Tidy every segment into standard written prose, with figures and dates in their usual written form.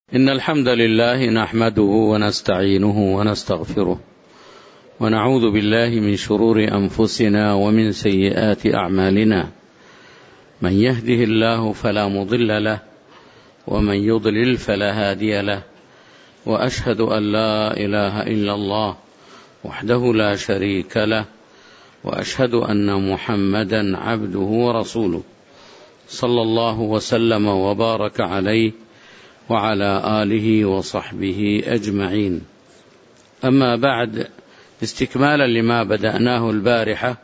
إن الحمد لله نحمده ونستعينه ونستغفره ونعوذ بالله من شرور أنفسنا ومن سيئات أعمالنا. من يهده الله فلا مضل له ومن يضلل فلا هادي له، وأشهد أن لا إله إلا الله وحده لا شريك له، وأشهد أن محمدا عبده ورسوله صلى الله وسلم وبارك عليه وعلى آله وصحبه أجمعين. أما بعد، استكمالا لما بدأناه البارحة،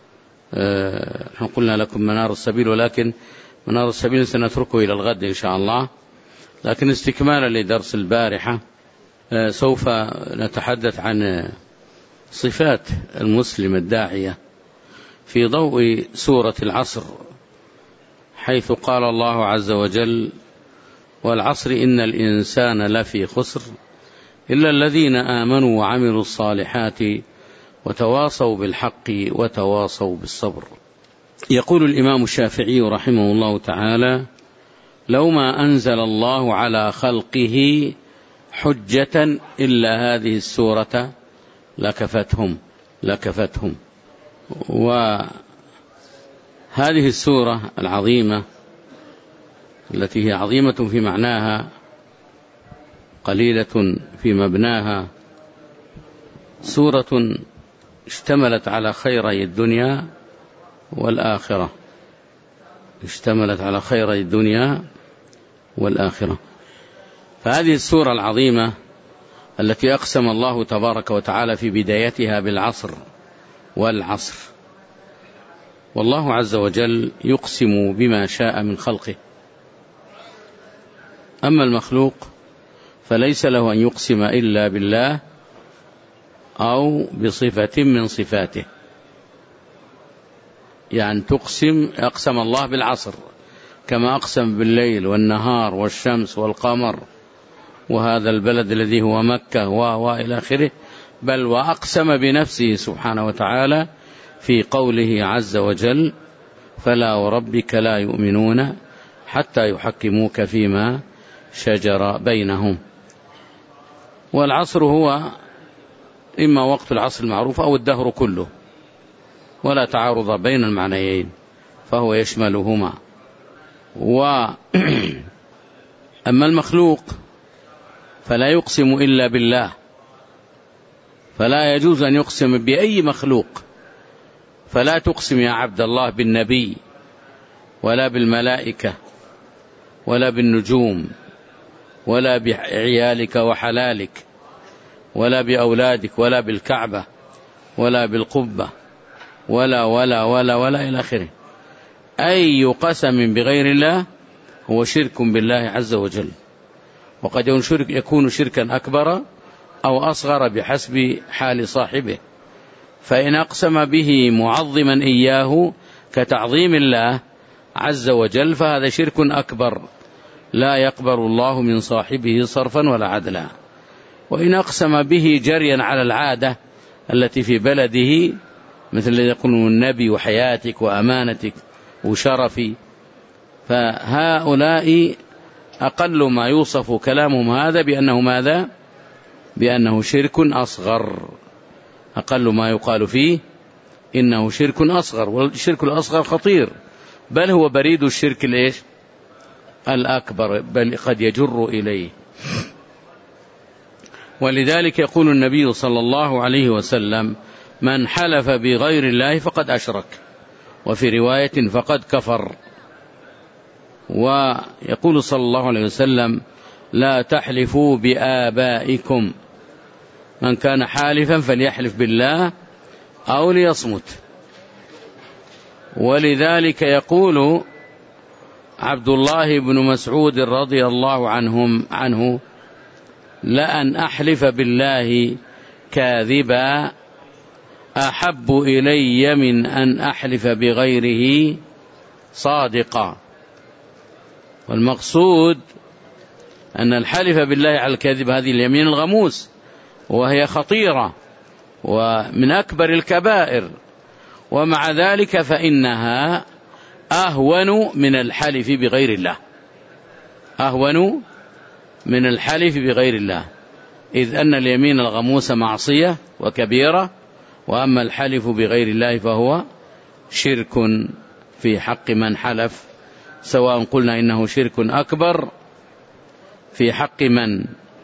قلنا لكم منار السبيل، ولكن منار السبيل سنتركه إلى الغد إن شاء الله. لكن استكمالا لدرس البارحة، سوف نتحدث عن صفات المسلم الداعية في ضوء سورة العصر، حيث قال الله عز وجل: والعصر إن الإنسان لفي خسر إلا الذين آمنوا وعملوا الصالحات وتواصوا بالحق وتواصوا بالصبر. يقول الإمام الشافعي رحمه الله تعالى: لو ما أنزل الله على خلقه حجة إلا هذه السورة لكفتهم. وهذه السورة العظيمة التي هي عظيمة في معناها قليلة في مبناها، سورة اشتملت على خيري الدنيا والآخرة، فهذه السورة العظيمة التي أقسم الله تبارك وتعالى في بدايتها بالعصر والعصر، والله عز وجل يقسم بما شاء من خلقه. أما المخلوق فليس له أن يقسم إلا بالله أو بصفة من صفاته. يعني أقسم الله بالعصر كما أقسم بالليل والنهار والشمس والقمر وهذا البلد الذي هو مكة وإلى آخره، بل وأقسم بنفسه سبحانه وتعالى في قوله عز وجل: فلا وربك لا يؤمنون حتى يحكموك فيما شجر بينهم. والعصر هو إما وقت العصر المعروف أو الدهر كله، ولا تعارض بين المعنيين، فهو يشملهما. أما المخلوق فلا يقسم إلا بالله، فلا يجوز أن يقسم بأي مخلوق. فلا تقسم يا عبد الله بالنبي ولا بالملائكة ولا بالنجوم ولا بعيالك وحلالك ولا بأولادك ولا بالكعبة ولا بالقبة ولا ولا ولا ولا إلى آخره. أي قسم بغير الله هو شرك بالله عز وجل، وقد يكون شركا أكبر أو أصغر بحسب حال صاحبه. فإن أقسم به معظما إياه كتعظيم الله عز وجل فهذا شرك أكبر لا يقبل الله من صاحبه صرفا ولا عدلا. وإن أقسم به جريا على العادة التي في بلده، مثل الذي يقول النبي وحياتك وأمانتك وشرفي، فهؤلاء أقل ما يوصف كلامهم هذا بأنه ماذا؟ بأنه شرك أصغر، أقل ما يقال فيه إنه شرك أصغر. والشرك الأصغر خطير، بل هو بريد الشرك الأكبر، بل قد يجر إليه. ولذلك يقول النبي صلى الله عليه وسلم: من حلف بغير الله فقد أشرك، وفي رواية فقد كفر. ويقول صلى الله عليه وسلم: لا تحلفوا بآبائكم، من كان حالفا فليحلف بالله أو ليصمت. ولذلك يقول عبد الله بن مسعود رضي الله عنه: لأن أحلف بالله كاذبا أحب إلي من أن أحلف بغيره صادقا. والمقصود أن الحلف بالله على الكذب هذه اليمين الغموس، وهي خطيرة ومن أكبر الكبائر، ومع ذلك فإنها أهون من الحلف بغير الله، أهون من الحلف بغير الله، إذ أن اليمين الغموس معصية وكبيرة، وأما الحلف بغير الله فهو شرك في حق من حلف، سواء قلنا إنه شرك أكبر في حق من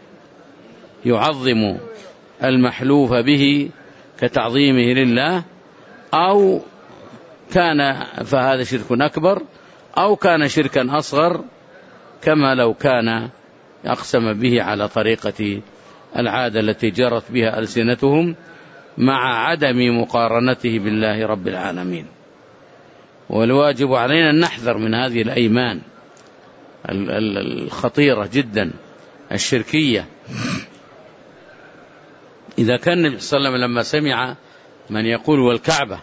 يعظم المحلوف به كتعظيمه لله، أو كان فهذا شرك أكبر، أو كان شركا أصغر كما لو كان أقسم به على طريقة العادة التي جرت بها ألسنتهم مع عدم مقارنته بالله رب العالمين. والواجب علينا أن نحذر من هذه الأيمان الخطيرة جدا الشركية. إذا كان النبي صلى الله عليه وسلم لما سمع من يقول والكعبة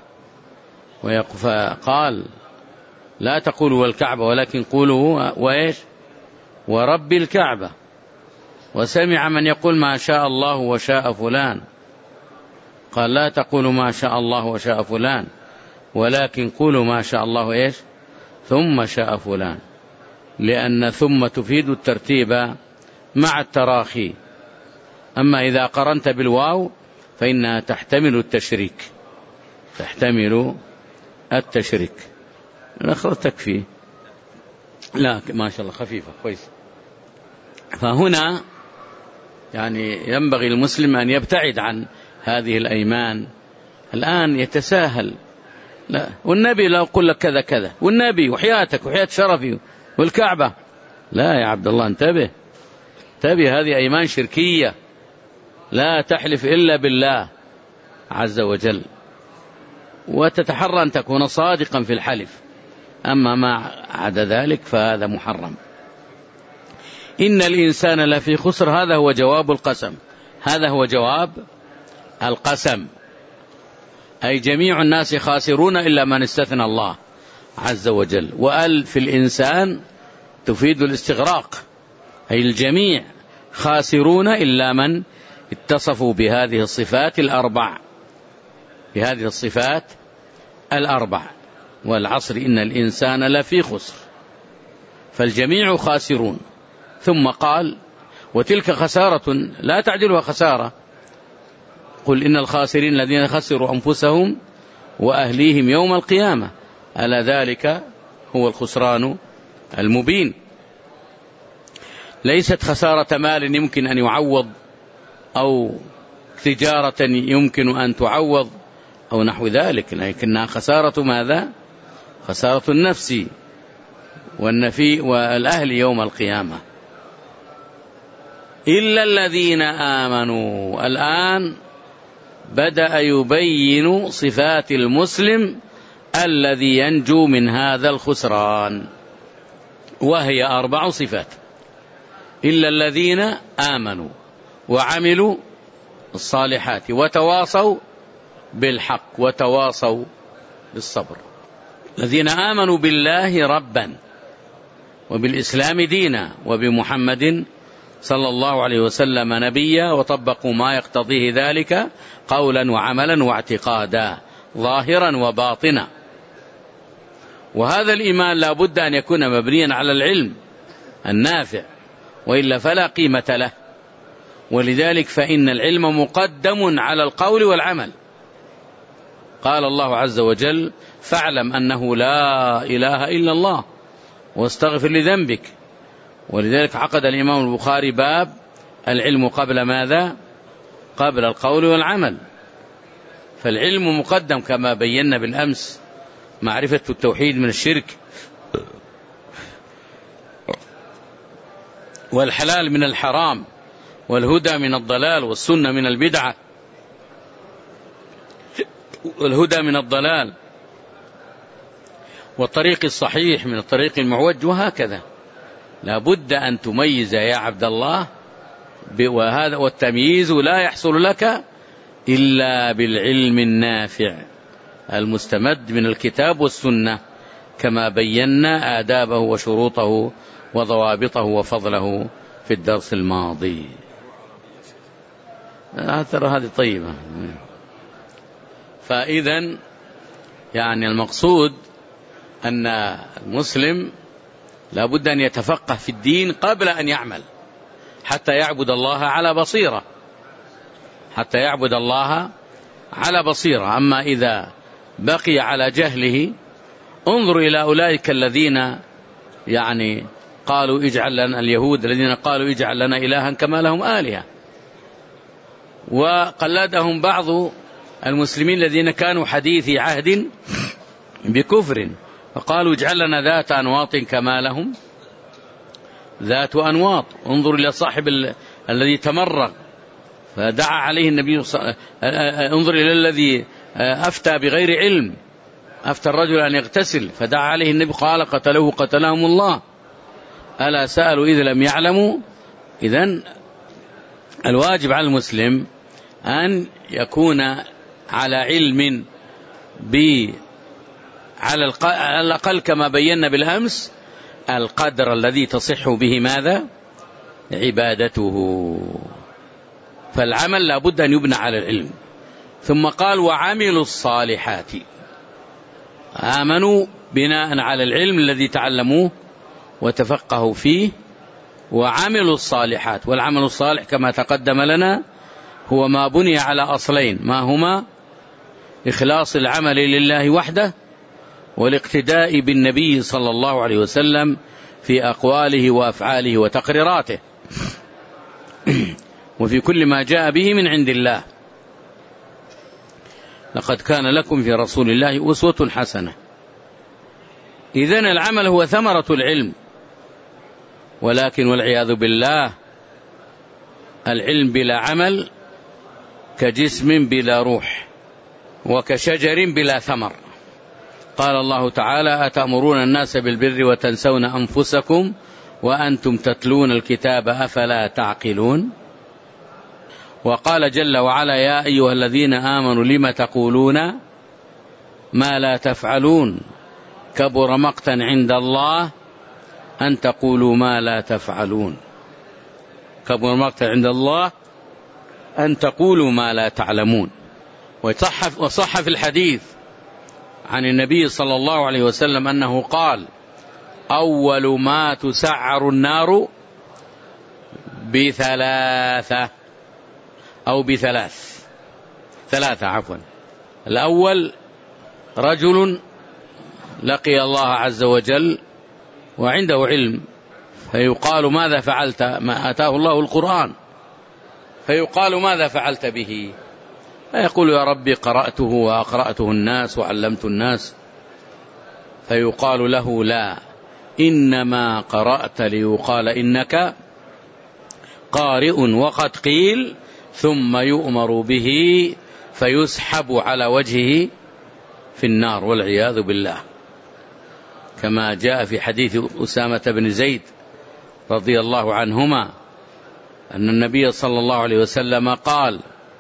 فقال لا تقولوا والكعبة ولكن قولوا وإيش ورب الكعبة، وسمع من يقول ما شاء الله وشاء فلان قال لا تقولوا ما شاء الله وشاء فلان ولكن قولوا ما شاء الله إيش ثم شاء فلان، لأن ثم تفيد الترتيب مع التراخي. أما إذا قرنت بالواو فإنها تحتمل التشريك، تحتمل التشريك. الأخرى تكفي، لا ما شاء الله خفيفة كويس. فهنا يعني ينبغي المسلم أن يبتعد عن هذه الأيمان. الآن يتساهل، لا والنبي لا أقول لك كذا كذا، والنبي وحياتك وحياة شرفي والكعبة، لا يا عبد الله انتبه، انتبه، هذه أيمان شركية، لا تحلف إلا بالله عز وجل، وتتحرى أن تكون صادقا في الحلف، أما ما عدا ذلك فهذا محرم. إن الإنسان لفي خسر، هذا هو جواب القسم، هذا هو جواب القسم، أي جميع الناس خاسرون إلا من استثنى الله عز وجل. وأل في الإنسان تفيد الاستغراق، أي الجميع خاسرون إلا من اتصفوا بهذه الصفات الأربع، بهذه الصفات الأربع. والعصر إن الإنسان لفي خسر، فالجميع خاسرون. ثم قال وتلك خسارة لا تعدلها خسارة، قل إن الخاسرين الذين خسروا أنفسهم وأهليهم يوم القيامة ألا ذلك هو الخسران المبين. ليست خسارة مال يمكن أن يعوض، أو تجارة يمكن أن تعوض أو نحو ذلك، لكنها خسارة ماذا؟ خسارة النفس والنفي والأهل يوم القيامة. إلا الذين آمنوا، الآن بدأ يبين صفات المسلم الذي ينجو من هذا الخسران، وهي 4 صفات: إلا الذين آمنوا وعملوا الصالحات وتواصوا بالحق وتواصوا بالصبر. الذين آمنوا بالله ربا وبالإسلام دينا وبمحمد صلى الله عليه وسلم نبيا، وطبقوا ما يقتضيه ذلك قولا وعملا واعتقادا ظاهرا وباطنا. وهذا الإيمان لا بد أن يكون مبنيا على العلم النافع، وإلا فلا قيمة له. ولذلك فإن العلم مقدم على القول والعمل. قال الله عز وجل فاعلم أنه لا إله إلا الله واستغفر لذنبك. ولذلك عقد الإمام البخاري باب العلم قبل ماذا؟ قبل القول والعمل. فالعلم مقدم كما بينا بالأمس، معرفة التوحيد من الشرك، والحلال من الحرام، والهدى من الضلال، والسنة من البدعة، والهدى من الضلال، والطريق الصحيح من الطريق المعوج، وهكذا. لا بد أن تميز يا عبد الله، وهذا والتمييز لا يحصل لك إلا بالعلم النافع المستمد من الكتاب والسنة، كما بينا آدابه وشروطه وضوابطه وفضله في الدرس الماضي. ترى هذه طيبة. فإذا يعني المقصود أن المسلم لا بد أن يتفقه في الدين قبل أن يعمل، حتى يعبد الله على بصيرة، حتى يعبد الله على بصيرة. أما إذا بقي على جهله، انظر إلى أولئك الذين يعني قالوا اجعل لنا، اليهود الذين قالوا اجعل لنا إلها كما لهم آلهة، وقلدهم بعض المسلمين الذين كانوا حديثي عهد بكفر، فقالوا اجعل لنا ذات أنواط كما لهم ذات أنواط. انظر إلى صاحب الذي تمرغ فدعا عليه النبي انظر إلى الذي أفتى بغير علم، أفتى الرجل أن يغتسل فدعا عليه النبي قال قتلوه قتلهم الله، ألا سألوا إذ لم يعلموا. إذن الواجب على المسلم أن يكون على علم على الأقل كما بينا بالأمس القدر الذي تصح به ماذا؟ عبادته. فالعمل لا بد أن يبنى على العلم. ثم قال وعملوا الصالحات، آمنوا بناء على العلم الذي تعلموه وتفقهوا فيه، وعملوا الصالحات. والعمل الصالح كما تقدم لنا هو ما بني على أصلين، ما هما؟ إخلاص العمل لله وحده، والاقتداء بالنبي صلى الله عليه وسلم في أقواله وأفعاله وتقريراته وفي كل ما جاء به من عند الله. لقد كان لكم في رسول الله أسوة حسنة. إذن العمل هو ثمرة العلم، ولكن والعياذ بالله العلم بلا عمل كجسم بلا روح، وكشجر بلا ثمر. قال الله تعالى أتأمرون الناس بالبر وتنسون أنفسكم وأنتم تتلون الكتاب أفلا تعقلون. وقال جل وعلا يا أيها الذين آمنوا لم تقولون ما لا تفعلون كبر مقتا عند الله أن تقولوا ما لا تفعلون. كبر مقتا عند الله أن تقولوا ما لا تعلمون. وصح في الحديث عن النبي صلى الله عليه وسلم أنه قال أول ما تسعر النار بثلاثة أو ثلاثة عفوا. الأول رجل لقي الله عز وجل وعنده علم، فيقال ماذا فعلت؟ ما آتاه الله القرآن، فيقال ماذا فعلت به؟ فيقول يا ربي قرأته وأقرأته الناس وعلمت الناس. فيقال له لا، إنما قرأت ليقال إنك قارئ وقد قيل، ثم يؤمر به فيسحب على وجهه في النار والعياذ بالله، كما جاء في حديث أسامة بن زيد رضي الله عنهما أن النبي صلى الله عليه وسلم قال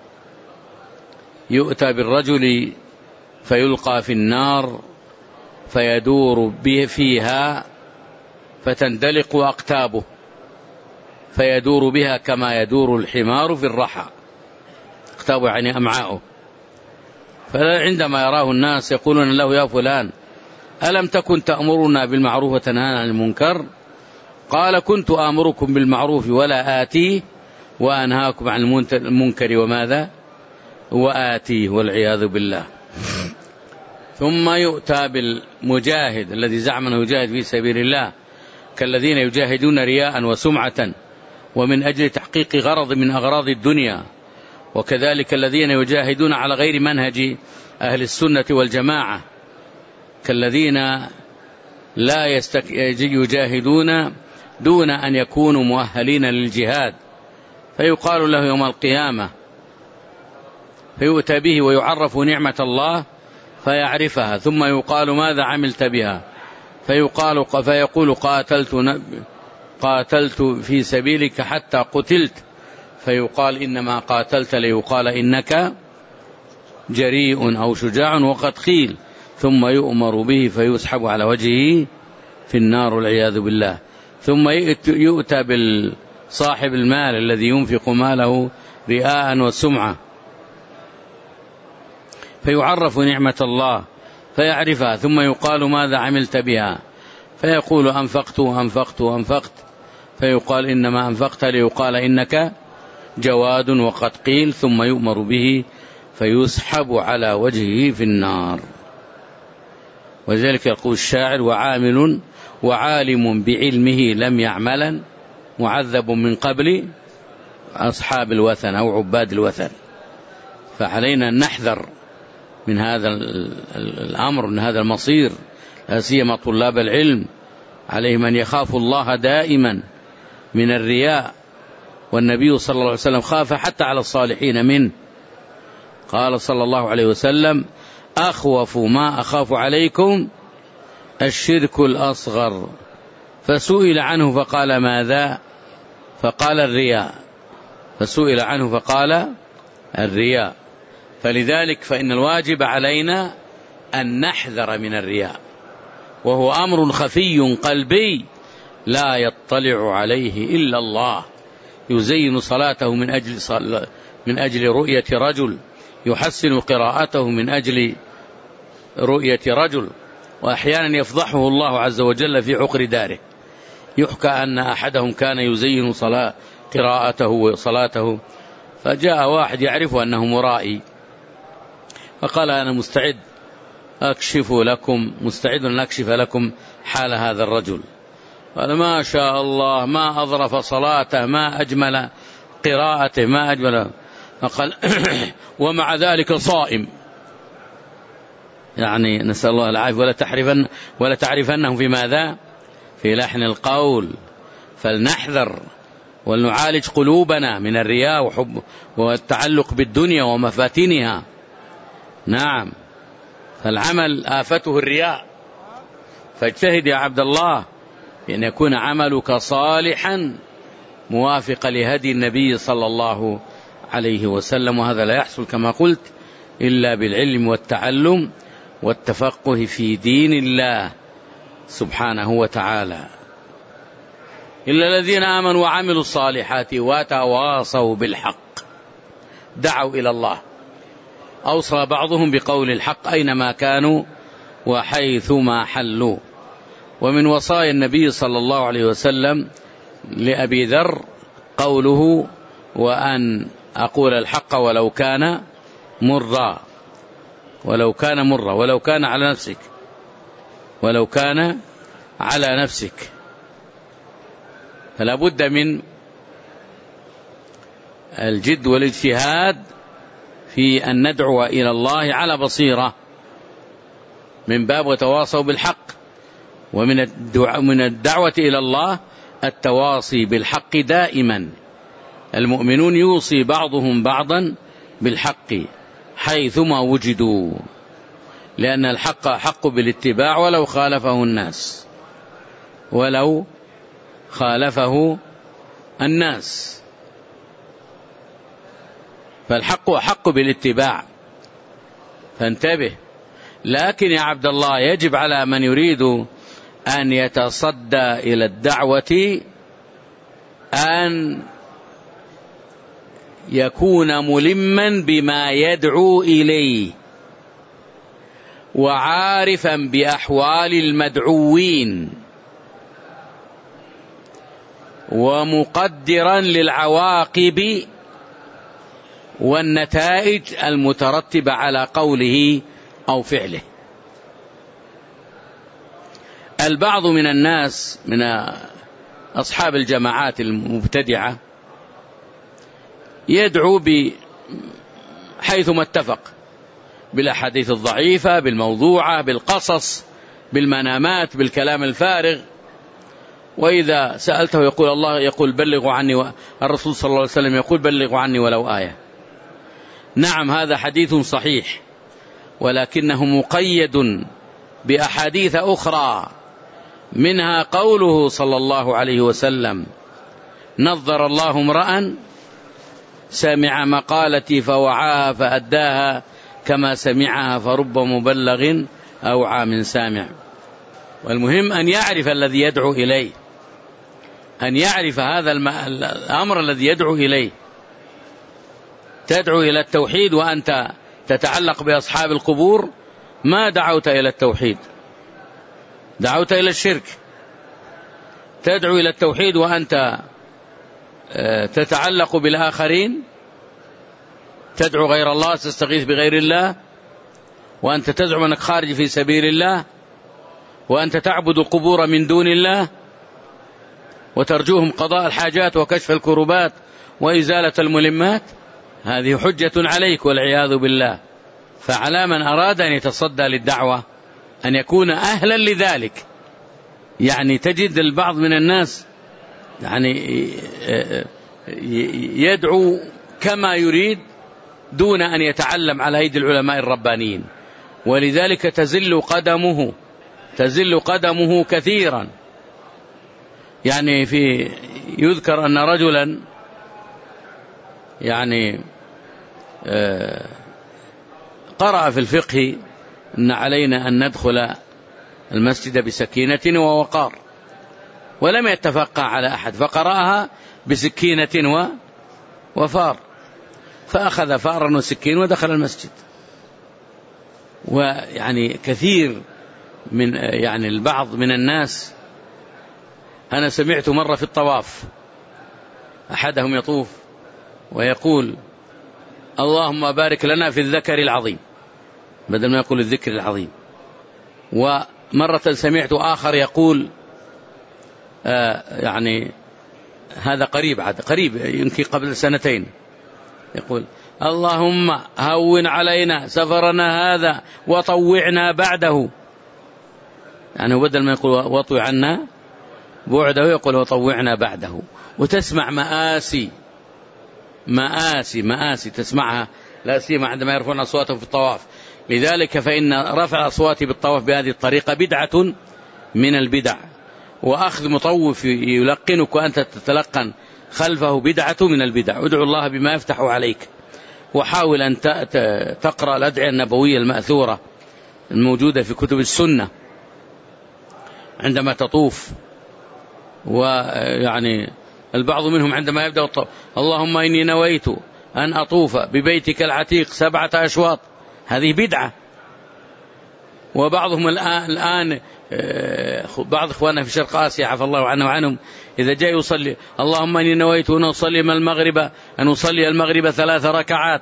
يؤتى بالرجل فيلقى في النار فيدور به فيها فتندلق أقتابه، فيدور بها كما يدور الحمار في الرحى. أقتابه يعني أمعاؤه. فعندما يراه الناس يقولون له يا فلان ألم تكن تأمرنا بالمعروف وتنهانا عن المنكر؟ قال كنت آمركم بالمعروف ولا آتيه وأنهاكم عن المنكر وماذا؟ وآتيه والعياذ بالله. ثم يؤتى بالمجاهد الذي زعم أنه يجاهد في سبيل الله كالذين يجاهدون رياء وسمعة ومن أجل تحقيق غرض من أغراض الدنيا، وكذلك الذين يجاهدون على غير منهج أهل السنة والجماعة كالذين لا يجاهدون دون أن يكونوا مؤهلين للجهاد، فيقال له يوم القيامة فيؤتى به ويعرف نعمة الله فيعرفها، ثم يقال ماذا عملت بها؟ فيقول قاتلت في سبيلك حتى قتلت، فيقال إنما قاتلت ليقال إنك جريء أو شجاع وقد قيل، ثم يؤمر به فيسحب على وجهه في النار والعياذ بالله. ثم يؤتى بالصاحب المال الذي ينفق ماله رئاء وسمعة فيعرف نعمة الله فيعرفها، ثم يقال ماذا عملت بها؟ فيقول أنفقت فيقال إنما أنفقت ليقال إنك جواد وقد قيل، ثم يؤمر به فيسحب على وجهه في النار. وذلك يقول الشاعر: وعامل وعالم بعلمه لم يعملا معذب من قبل أصحاب الوثن أو عباد الوثن. فعلينا أن نحذر من هذا الأمر، من هذا المصير، لا سيما طلاب العلم، عليهم أن يخافوا الله دائما من الرياء. والنبي صلى الله عليه وسلم خاف حتى على الصالحين منه، قال صلى الله عليه وسلم: أخوف ما أخاف عليكم الشرك الأصغر. فسئل عنه فقال: ماذا؟ فقال: الرياء. فسئل عنه فقال: الرياء. فلذلك فإن الواجب علينا أن نحذر من الرياء، وهو أمر خفي قلبي لا يطلع عليه إلا الله. يزين صلاته من أجل رؤية رجل، يحسن قراءته من أجل رؤية رجل، وأحيانا يفضحه الله عز وجل في عقر داره. يحكى أن أحدهم كان يزين قراءته وصلاته، فجاء واحد يعرف أنه مرائي فقال: أنا مستعد أن أكشف لكم حال هذا الرجل. قال: ما شاء الله، ما أظرف صلاته، ما أجمل قراءته، ما أجمل. فقال: ومع ذلك صائم. يعني نسأل الله العافية. ولا تعرفنهم في ماذا؟ في لحن القول. فلنحذر ولنعالج قلوبنا من الرياء وحب والتعلق بالدنيا ومفاتنها. نعم، فالعمل آفته الرياء، فاجتهد يا عبد الله بأن يكون عملك صالحا موافقا لهدي النبي صلى الله عليه وسلم. وهذا لا يحصل كما قلت إلا بالعلم والتعلم والتفقه في دين الله سبحانه وتعالى. إلا الذين آمنوا وعملوا الصالحات وتواصوا بالحق، دعوا إلى الله، أوصى بعضهم بقول الحق أينما كانوا وحيثما حلوا. ومن وصايا النبي صلى الله عليه وسلم لأبي ذر قوله: وأن أقول الحق ولو كان مرا، ولو كان على نفسك. فلا بد من الجد والاجتهاد في أن ندعو إلى الله على بصيرة من باب وتواصوا بالحق. ومن الدعوة إلى الله التواصي بالحق دائما. المؤمنون يوصي بعضهم بعضا بالحق حيثما وجدوا، لأن الحق حق بالاتباع ولو خالفه الناس. فالحق أحق بالاتباع، فانتبه. لكن يا عبد الله يجب على من يريد أن يتصدى إلى الدعوة أن يكون ملما بما يدعو إليه، وعارفا بأحوال المدعوين، ومقدرا للعواقب والنتائج المترتبة على قوله أو فعله. البعض من الناس من أصحاب الجماعات المبتدعة يدعو حيثما اتفق، بالأحاديث الضعيفة، بالموضوعة، بالقصص، بالمنامات، بالكلام الفارغ. وإذا سألته يقول الله يقول بلغوا عني، الرسول صلى الله عليه وسلم يقول بلغوا عني ولو آية. نعم، هذا حديث صحيح، ولكنه مقيد بأحاديث أخرى، منها قوله صلى الله عليه وسلم: نظر الله امرأ سمع مقالتي فوعاها فأداها كما سمعها فرب مبلغ أوعى من سامع. والمهم أن يعرف الذي يدعو إليه، أن يعرف هذا الأمر الذي يدعو إليه. تدعو إلى التوحيد وأنت تتعلق بأصحاب القبور، ما دعوت إلى التوحيد، دعوت إلى الشرك. تدعو إلى التوحيد وأنت تتعلق بالآخرين، تدعو غير الله، تستغيث بغير الله، وأنت تزعم أنك خارج في سبيل الله، وأنت تعبد القبور من دون الله وترجوهم قضاء الحاجات وكشف الكربات وإزالة الملمات، هذه حجة عليك والعياذ بالله. فعلى من أراد أن يتصدى للدعوة أن يكون أهلا لذلك. يعني تجد البعض من الناس يعني يدعو كما يريد دون أن يتعلم على أيدي العلماء الربانيين، ولذلك تزل قدمه كثيرا. يعني يذكر أن رجلا يعني قرأ في الفقه أن علينا أن ندخل المسجد بسكينة ووقار، ولم يتفقه على أحد، فقرأها بسكينة وفار، فأخذ فارا وسكين ودخل المسجد. ويعني كثير من يعني البعض من الناس، أنا سمعت مرة في الطواف أحدهم يطوف ويقول اللهم بارك لنا في الذكر العظيم بدل ما يقول الذكر العظيم. ومرة سمعت آخر يقول يعني هذا قريب يمكن قبل سنتين، يقول اللهم هون علينا سفرنا هذا وطوعنا بعده، يعني بدل ما يقول وطوع عنا بعده يقول وطوعنا بعده. وتسمع مآسي تسمعها لا سيما عندما يرفعون أصواتهم في الطواف. لذلك فإن رفع الأصوات بالطواف بهذه الطريقة بدعة من البدع، وأخذ مطوف يلقنك وأنت تتلقن خلفه بدعة من البدع. ادعو الله بما يفتح عليك، وحاول أن تقرأ الأدعية النبوية المأثورة الموجودة في كتب السنة عندما تطوف. ويعني البعض منهم عندما يبدأ الطواف اللهم إني نويت أن أطوف ببيتك العتيق 7 أشواط، هذه بدعة. وبعضهم الآن بعض إخواننا في شرق آسيا عفى الله عنه وعنهم إذا جاء يصلي اللهم إني نويت أن أصلي المغرب 3 ركعات،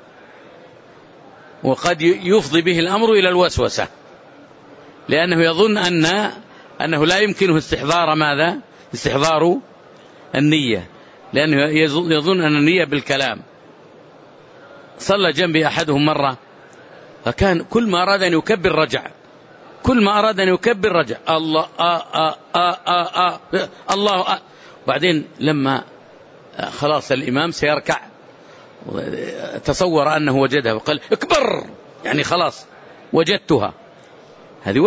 وقد يفضي به الأمر إلى الوسوسة، لأنه يظن أنه لا يمكنه استحضار النية، لأنه يظن أن النية بالكلام. صلى جنبي أحدهم مرة فكان كل ما أراد أن يكبر رجع الله الله بعدين لما خلاص الإمام سيركع تصور أنه وجدها وقال اكبر، يعني خلاص وجدتها. هذه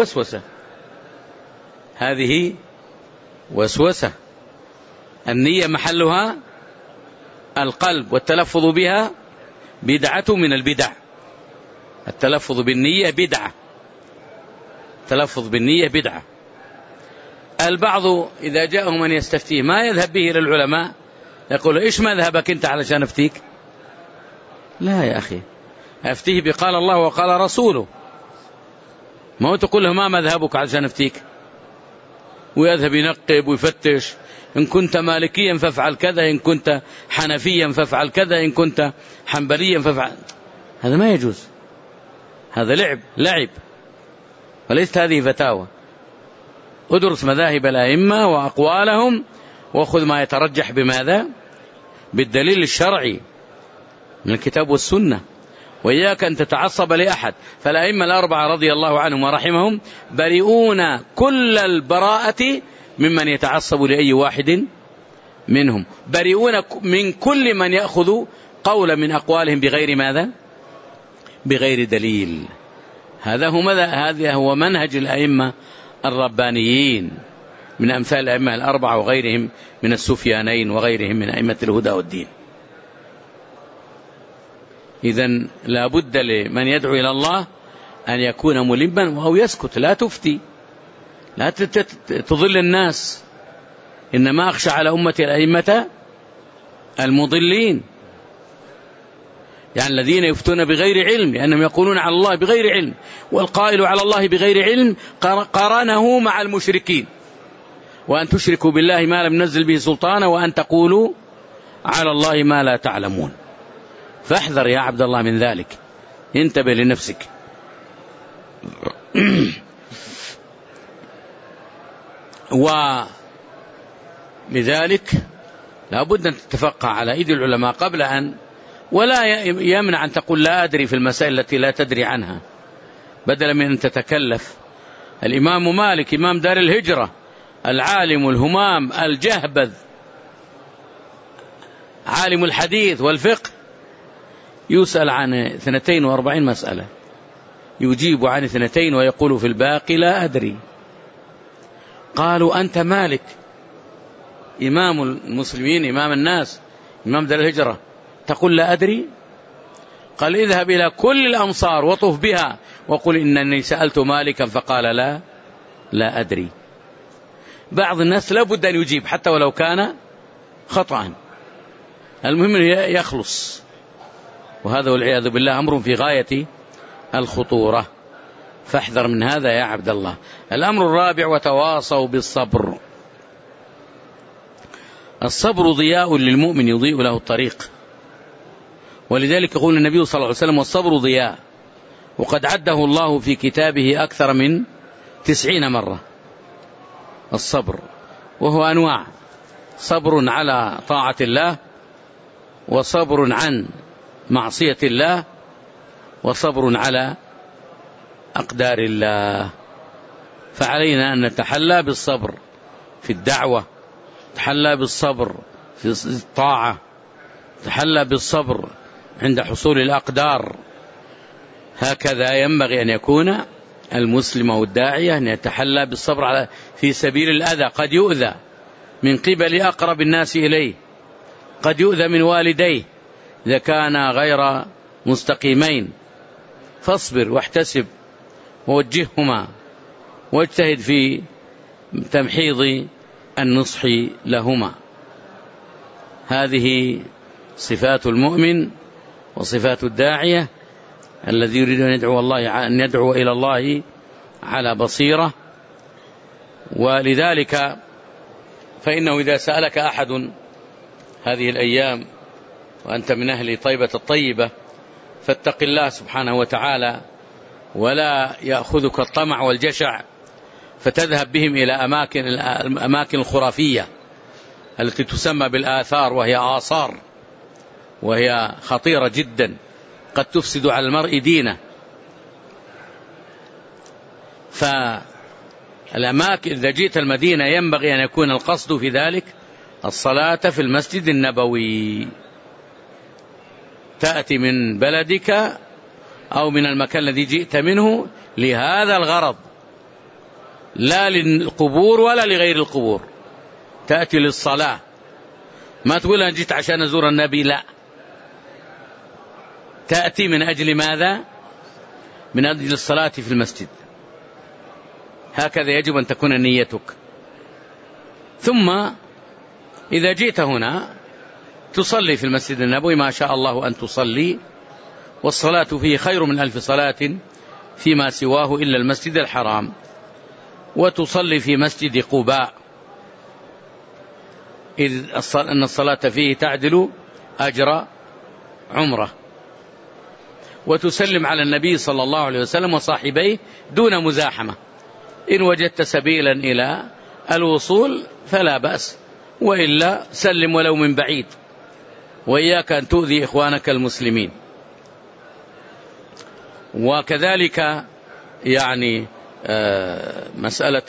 وسوسة. النية محلها القلب، والتلفظ بها بدعة من البدع. التلفظ بالنية بدعة. البعض إذا جاءه من يستفتيه ما يذهب به إلى العلماء، يقول إيش مذهبك أنت علشان أفتيك؟ لا يا أخي، أفتيه بقال الله وقال رسوله، ما هو تقول له ما مذهبك علشان أفتيك، ويذهب ينقب ويفتش، إن كنت مالكيا فافعل كذا، إن كنت حنفيا فافعل كذا، إن كنت حنبليا فافعل. هذا ما يجوز، هذا لعب وليست هذه فتاوى. ادرس مذاهب الأئمة وأقوالهم، وخذ ما يترجح بماذا؟ بالدليل الشرعي من الكتاب والسنة، وإياك أن تتعصب لأحد. فالأئمة الأربعة رضي الله عنهم ورحمهم بريئون كل البراءة ممن يتعصب لأي واحد منهم، بريئون من كل من يأخذ قولا من أقوالهم بغير ماذا؟ بغير دليل. هذا هو منهج الأئمة الربانيين من أمثال الأئمة الأربعة وغيرهم من السفيانين وغيرهم من أئمة الهدى والدين. إذن لا بد لمن يدعو إلى الله أن يكون ملما أو يسكت، لا تفتي، لا تضل الناس. إنما أخشى على أمتي الأئمة المضلين، يعني الذين يفتون بغير علم، لأنهم يقولون على الله بغير علم، والقائل على الله بغير علم قارنه مع المشركين. وأن تشركوا بالله ما لم ينزل به سلطانا وأن تقولوا على الله ما لا تعلمون. فاحذر يا عبد الله من ذلك، انتبه لنفسك. ولذلك لا بد أن تتفقه على أيدي العلماء قبل أن، ولا يمنع أن تقول لا أدري في المسائل التي لا تدري عنها، بدلا من أن تتكلف. الإمام مالك إمام دار الهجرة العالم الهمام الجهبذ عالم الحديث والفقه يسأل عن 42 مسألة، يجيب عن 2 ويقول في الباقي لا أدري. قالوا أنت مالك إمام المسلمين إمام الناس إمام دار الهجرة تقول لا أدري؟ قال اذهب إلى كل الأمصار وطف بها وقل إنني سألت مالكا فقال لا أدري. بعض الناس لا بد أن يجيب حتى ولو كان خطأ، المهم يخلص، وهذا والعياذ بالله أمر في غاية الخطورة، فاحذر من هذا يا عبد الله. الأمر الرابع وتواصوا بالصبر. الصبر ضياء للمؤمن يضيء له الطريق، ولذلك يقول النبي صلى الله عليه وسلم والصبر ضياء، وقد عده الله في كتابه أكثر من 90 مرة الصبر، وهو أنواع: صبر على طاعة الله، وصبر عن معصية الله، وصبر على أقدار الله. فعلينا أن نتحلى بالصبر في الدعوة، نتحلى بالصبر في الطاعة، نتحلى بالصبر عند حصول الأقدار. هكذا ينبغي أن يكون المسلم والداعية، أن يتحلى بالصبر في سبيل الأذى. قد يؤذى من قبل أقرب الناس إليه، قد يؤذى من والديه إذا كان غير مستقيمين، فاصبر واحتسب ووجههما واجتهد في تمحيض النصح لهما. هذه صفات المؤمن وصفات الداعية الذي يريد أن يدعو إلى الله على بصيرة. ولذلك فإنه إذا سألك أحد هذه الأيام وأنت من أهل طيبة الطيبة فاتق الله سبحانه وتعالى، ولا يأخذك الطمع والجشع فتذهب بهم إلى الأماكن الخرافية التي تسمى بالآثار، وهي آثار، وهي خطيرة جدا، قد تفسد على المرء دينه. فالأماكن إذا جئت المدينة ينبغي أن يكون القصد في ذلك الصلاة في المسجد النبوي. تأتي من بلدك أو من المكان الذي جئت منه لهذا الغرض، لا للقبور ولا لغير القبور، تأتي للصلاة. ما تقول أنا جئت عشان أزور النبي، لا، تأتي من أجل ماذا؟ من أجل الصلاة في المسجد. هكذا يجب أن تكون نيتك. ثم إذا جئت هنا تصلي في المسجد النبوي ما شاء الله أن تصلي، والصلاة فيه خير من 1000 صلاة فيما سواه إلا المسجد الحرام، وتصلي في مسجد قباء إذ أن الصلاة فيه تعدل أجر عمره، وتسلم على النبي صلى الله عليه وسلم وصاحبيه دون مزاحمة. إن وجدت سبيلا إلى الوصول فلا بأس، وإلا سلم ولو من بعيد، وإياك أن تؤذي إخوانك المسلمين. وكذلك يعني مسألة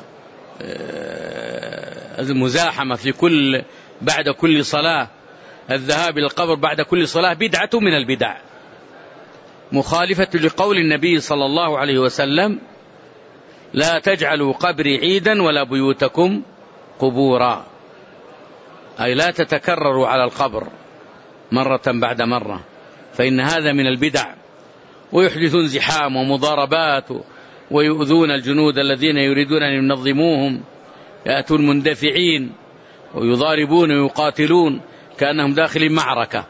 المزاحمة في بعد كل صلاة، الذهاب إلى القبر بعد كل صلاة بدعة من البدع، مخالفة لقول النبي صلى الله عليه وسلم: لا تجعلوا قبري عيدا ولا بيوتكم قبورا، أي لا تتكرروا على القبر مرة بعد مرة، فإن هذا من البدع، ويحدثون زحام ومضاربات ويؤذون الجنود الذين يريدون أن ينظموهم، يأتون مندفعين ويضاربون ويقاتلون كأنهم داخل معركة،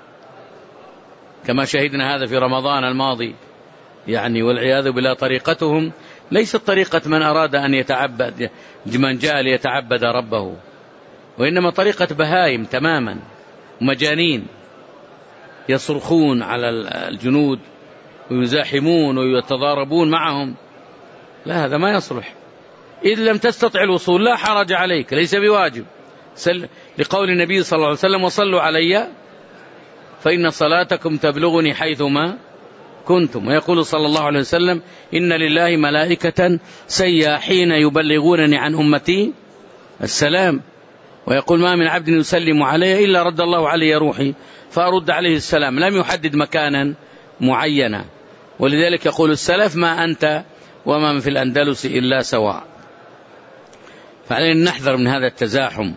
كما شهدنا هذا في رمضان الماضي يعني، والعياذ بالله. طريقتهم ليست طريقة من أراد أن يتعبد، من جاء ليتعبد ربه، وإنما طريقة بهائم تماما، مجانين يصرخون على الجنود ويزاحمون ويتضاربون معهم. لا، هذا ما يصلح. إذ لم تستطع الوصول لا حرج عليك، ليس بواجب، لقول النبي صلى الله عليه وسلم: وصلوا علي فإن صلاتكم تبلغني حيثما كنتم. ويقول صلى الله عليه وسلم: إن لله ملائكة سياحين يبلغونني عن أمتي السلام. ويقول: ما من عبد يسلم علي إلا رد الله علي روحي فأرد عليه السلام. لم يحدد مكانا معينا. ولذلك يقول السلف: ما أنت وما في الأندلس إلا سواء. فعلينا نحذر من هذا التزاحم.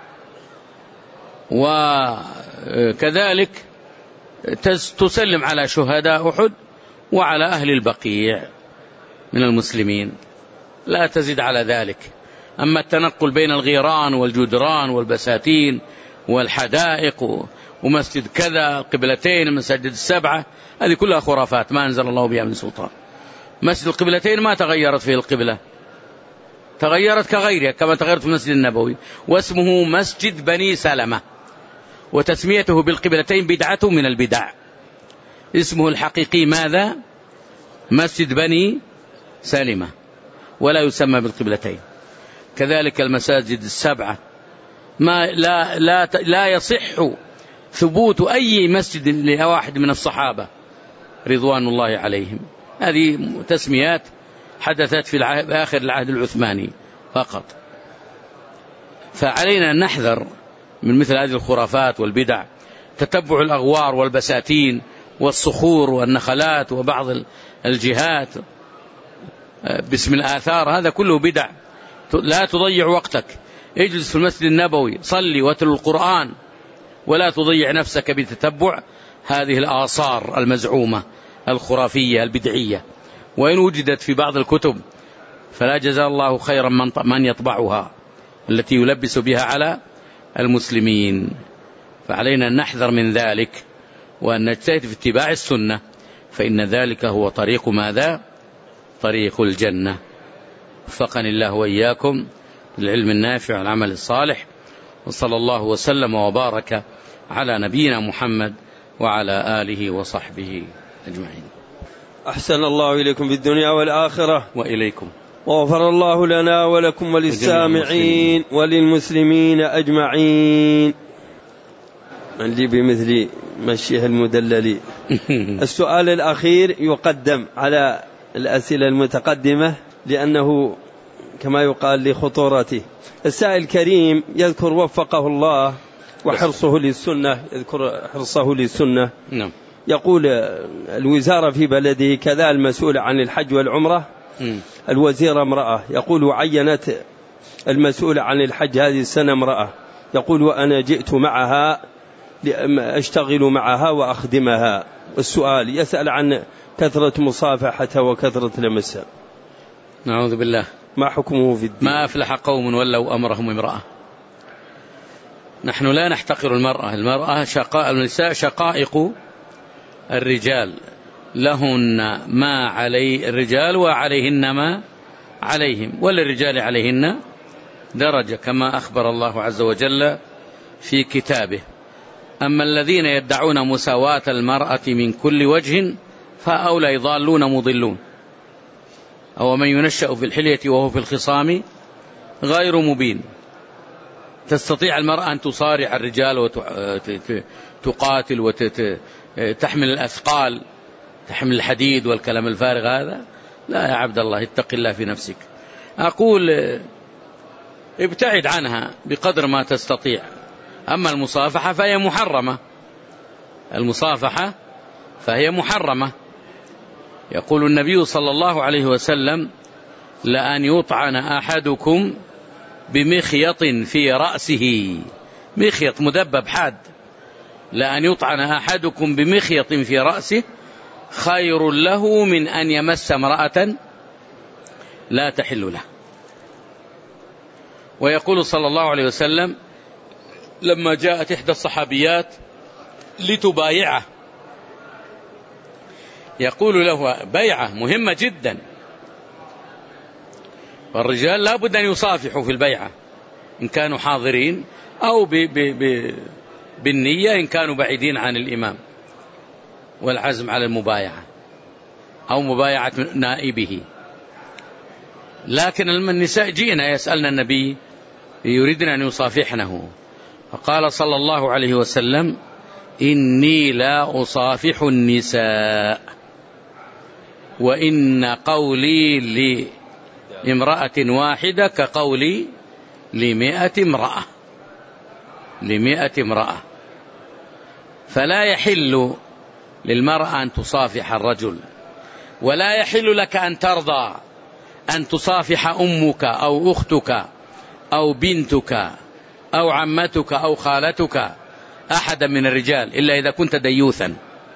وكذلك تسلم على شهداء أحد وعلى أهل البقيع من المسلمين، لا تزيد على ذلك. أما التنقل بين الغيران والجدران والبساتين والحدائق ومسجد كذا، القبلتين، المساجد السبعة، هذه كلها خرافات ما أنزل الله بها من سلطان. مسجد القبلتين ما تغيرت فيه القبلة، تغيرت كغيرها كما تغيرت في المسجد النبوي، واسمه مسجد بني سلمة، وتسميته بالقبلتين بدعة من البدع. اسمه الحقيقي ماذا؟ مسجد بني سلمة، ولا يسمى بالقبلتين. كذلك المساجد السبعة لا يصح ثبوت أي مسجد لواحد من الصحابة رضوان الله عليهم. هذه تسميات حدثت في آخر العهد العثماني فقط. فعلينا أن نحذر من مثل هذه الخرافات والبدع. تتبع الأغوار والبساتين والصخور والنخلات وبعض الجهات باسم الآثار، هذا كله بدع. لا تضيع وقتك، اجلس في المسجد النبوي، صلي واتل القرآن، ولا تضيع نفسك بتتبع هذه الآثار المزعومة الخرافية البدعية. وإن وجدت في بعض الكتب فلا جزا الله خيرا من يطبعها التي يلبس بها على المسلمين. فعلينا أن نحذر من ذلك وأن نجتهد في اتباع السنة، فإن ذلك هو طريق ماذا؟ طريق الجنة. وفقني الله وإياكم للعلم النافع والعمل الصالح، وصلى الله وسلم وبارك على نبينا محمد وعلى آله وصحبه أجمعين. أحسن الله إليكم في الدنيا والآخرة. وإليكم. وغفر الله لنا ولكم وللسامعين وللمسلمين أجمعين. من لي بمثل مشيه المدللين. السؤال الأخير يقدم على الأسئلة المتقدمة لأنه كما يقال لخطورته. السائل الكريم يذكر وفقه الله وحرصه للسنة، يذكر حرصه للسنة. نعم. يقول الوزارة في بلده كذا المسؤول عن الحج والعمرة الوزيرة امرأة، يقول وعينت المسؤول عن الحج هذه السنة امرأة، يقول وأنا جئت معها أشتغل معها وأخدمها. السؤال يسأل عن كثرة مصافحتها وكثرة لمسها. نعوذ بالله. ما حكمه في الدين؟ ما أفلح قوم ولوا أمرهم امرأة. نحن لا نحتقر المرأة. النساء شقائق الرجال، لهن ما علي الرجال وعليهن ما عليهم، وللرجال عليهن درجة كما أخبر الله عز وجل في كتابه. أما الذين يدعون مساواة المرأة من كل وجه فهؤلاء ضالون مضلون. أو من ينشأ في الحلية وهو في الخصام غير مبين. تستطيع المرأة أن تصارع الرجال وتقاتل وتحمل الأثقال، تحمل الحديد والكلام الفارغ هذا؟ لا يا عبد الله، اتق الله في نفسك. أقول ابتعد عنها بقدر ما تستطيع. أما المصافحة فهي محرمة، المصافحة فهي محرمة. يقول النبي صلى الله عليه وسلم لأن يطعن أحدكم بمخيط في رأسه، مخيط مدبب حاد، لأن يطعن أحدكم بمخيط في رأسه خير له من أن يمس امرأة لا تحل له. ويقول صلى الله عليه وسلم لما جاءت إحدى الصحابيات لتبايعه، يقول له بيعة مهمة جدا، والرجال لا بد أن يصافحوا في البيعة إن كانوا حاضرين، أو بالنية إن كانوا بعيدين عن الإمام، والعزم على المبايعة أو مبايعة نائبه. لكن النساء جئنا يسألنا النبي يريدن أن يصافحنه، فقال صلى الله عليه وسلم: إني لا أصافح النساء، وإن قولي لامرأة واحدة كقولي ل100 امرأة. ل100 امرأة. فلا يحل للمرأة أن تصافح الرجل، ولا يحل لك أن ترضى أن تصافح أمك أو أختك أو بنتك أو عمتك أو خالتك أحدا من الرجال إلا إذا كنت ديوثا.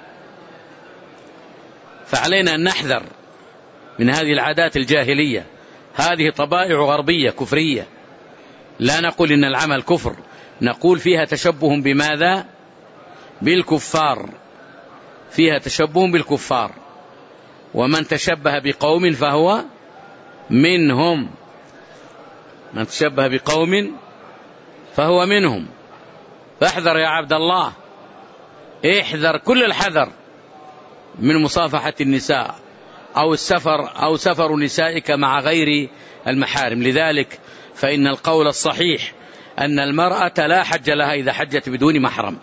فعلينا أن نحذر من هذه العادات الجاهلية، هذه طبائع غربية كفرية. لا نقول إن العمل كفر، نقول فيها تشبه بماذا؟ بالكفار، فيها تشبه بالكفار. ومن تشبه بقوم فهو منهم، من تشبه بقوم فهو منهم. فاحذر يا عبد الله، احذر كل الحذر من مصافحة النساء أو سفر نسائك مع غير المحارم. لذلك فإن القول الصحيح أن المرأة لا حج لها إذا حجت بدون محرم،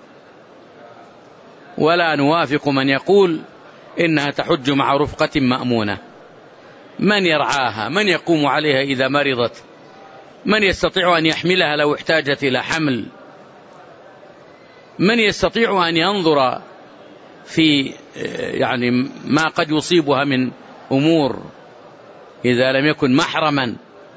ولا نوافق من يقول إنها تحج مع رفقة مأمونة. من يرعاها؟ من يقوم عليها إذا مرضت؟ من يستطيع أن يحملها لو احتاجت إلى حمل؟ من يستطيع أن ينظر في ما قد يصيبها من أمور إذا لم يكن محرما؟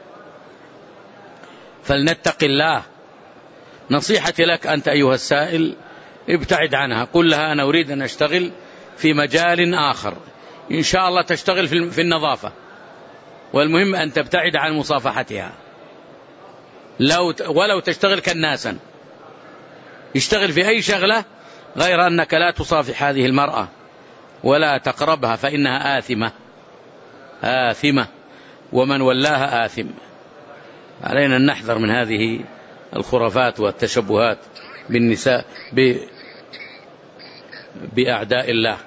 فلنتق الله. نصيحتي لك أنت أيها السائل، ابتعد عنها، قل لها أنا أريد أن أشتغل في مجال آخر، إن شاء الله تشتغل في النظافة، والمهم أن تبتعد عن مصافحتها. ولو تشتغل كناسا، اشتغل في أي شغلة غير أنك لا تصافح هذه المرأة ولا تقربها، فإنها آثمة، ومن ولاها آثم. علينا أن نحذر من هذه الخرافات والتشبهات بالنساء بأعداء الله.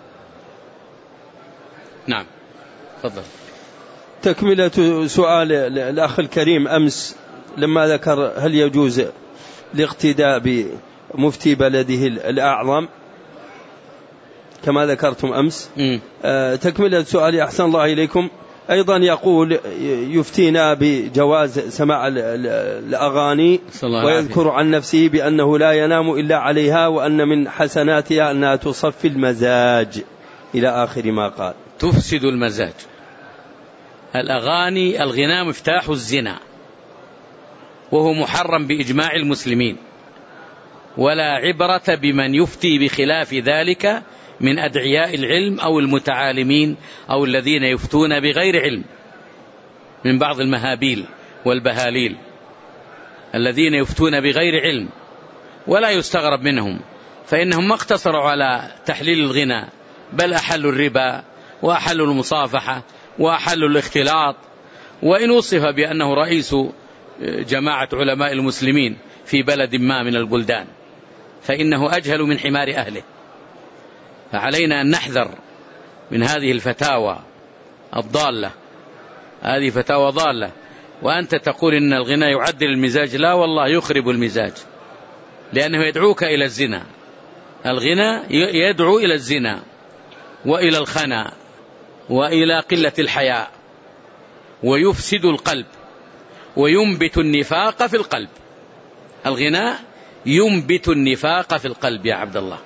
نعم، تفضل. تكملة سؤال الأخ الكريم أمس لما ذكر هل يجوز الاقتداء بمفتي بلده الأعظم كما ذكرتم أمس. تكملة سؤالي أحسن الله إليكم، أيضا يقول يفتينا بجواز سماع الأغاني ويذكر عن نفسه بأنه لا ينام إلا عليها، وأن من حسناتها أنها تصفي المزاج إلى آخر ما قال. تفسد المزاج. الأغاني، الغناء مفتاح الزنا، وهو محرم بإجماع المسلمين، ولا عبرة بمن يفتي بخلاف ذلك من أدعياء العلم أو المتعالمين أو الذين يفتون بغير علم، من بعض المهابيل والبهاليل الذين يفتون بغير علم، ولا يستغرب منهم، فإنهم ما اقتصروا على تحليل الغناء، بل أحلوا الربا وأحلوا المصافحة وأحلوا الاختلاط. وإن وصف بأنه رئيس جماعة علماء المسلمين في بلد ما من البلدان، فإنه أجهل من حمار أهله. فعلينا أن نحذر من هذه الفتاوى الضالة، هذه فتاوى ضالة. وأنت تقول إن الغناء يعدل المزاج، لا والله يخرب المزاج، لأنه يدعوك إلى الزنا. الغناء يدعو إلى الزنا وإلى الخنا وإلى قلة الحياء، ويفسد القلب وينبت النفاق في القلب. الغناء ينبت النفاق في القلب يا عبد الله،